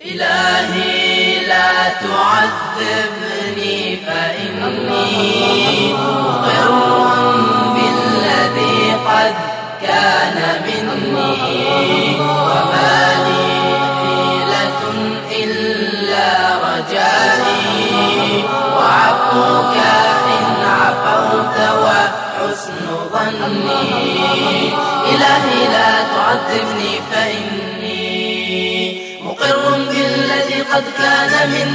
إلهي لا تعذبني فإني مقر بالذي قد كان مني، وما لي حيلة إلا رجائي وعفوك إن عفوت وحسن ظني. إلهي لا تعذبني فإني مقر بالذي قد كان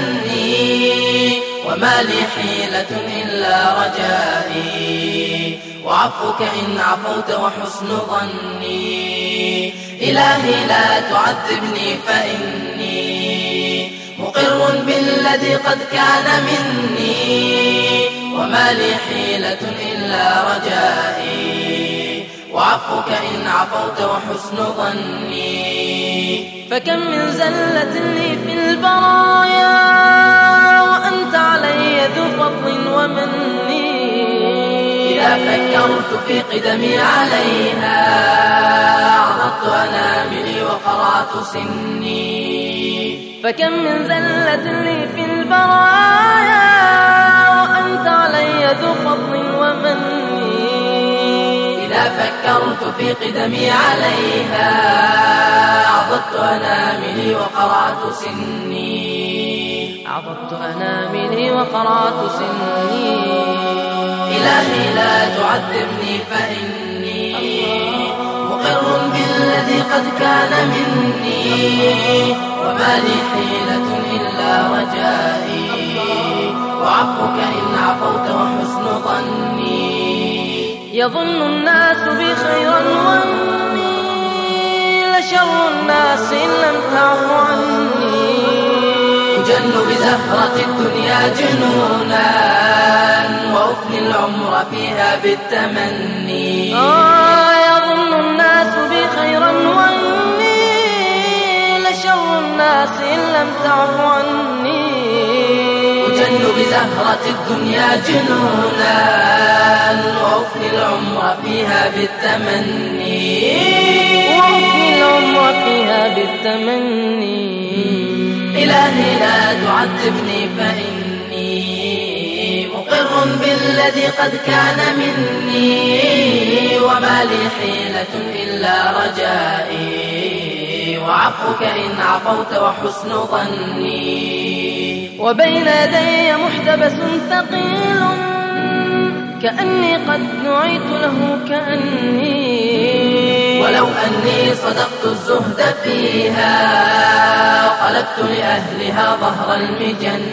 مني، وما لي حيلة إلا رجائي وعفوك إن عفوت وحسن ظني. إلهي لا تعذبني فإني مقر بالذي قد كان مني، وما لي حيلة إلا رجائي وعفوك إن عفوت وحسن ظني. فكم من زلة لي في البرايا وأنت علي ذو فضل ومني، إذا فكرت في قدمي عليها عضدت أناملي وقرعت سني. فكم من زلة لي في البرايا وأنت علي ذو فضل ومني، إذا فكرت في قدمي عليها عضدت أناملي وقرعت سني. عضدت أناملي وقرعت سني. إلهي لا تعذبني فإني مقر بالذي قد كان مني، وما لي حيلة إلا رجائي وعفوك إن عفوت وحسن ظني. يظن الناس بي خيرا وإني لشر الناس إن لم تعف عني، أجن بزهرة الدنيا جنونا وأفني العمر فيها بالتمني. يظن الناس بي خيرا وإني لشر الناس إن لم تعف عني، أجن بزهرة الدنيا جنونا وأفني العمر فيها بالتمني. وأفني العمر فيها بالتمني. إلهي لا تعذبني فإني مقر بالذي قد كان مني، وما لي حيلة إلا رجائي وعفوك إن عفوت وحسن ظني. وبين يدي محتبس ثقيل كأني قد نعيت له كأني، ولو أني صدقت الزهد فيها قلبت لأهلها ظهر المجن.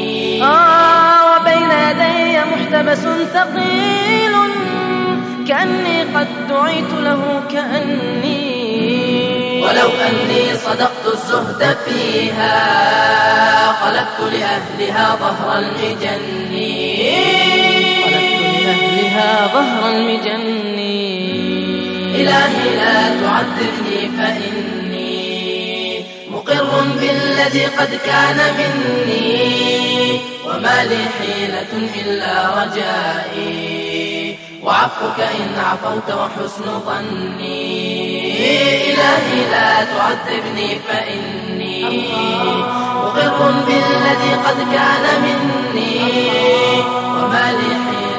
وبين يدي محتبس ثقيل كأني قد دعيت له كأني، ولو أني صدقت الزهد فيها قلبت لأهلها ظهر المجن. قلبت لأهلها ظهر المجن. إلهي لا تعذبني فإني مقر بالذي قد كان مني، وما لي حيلة إلا رجائي وعفوك إن عفوت وحسن ظني. إلهي لا تعذبني فإني مقر بالذي قد كان مني، وما لي حيلة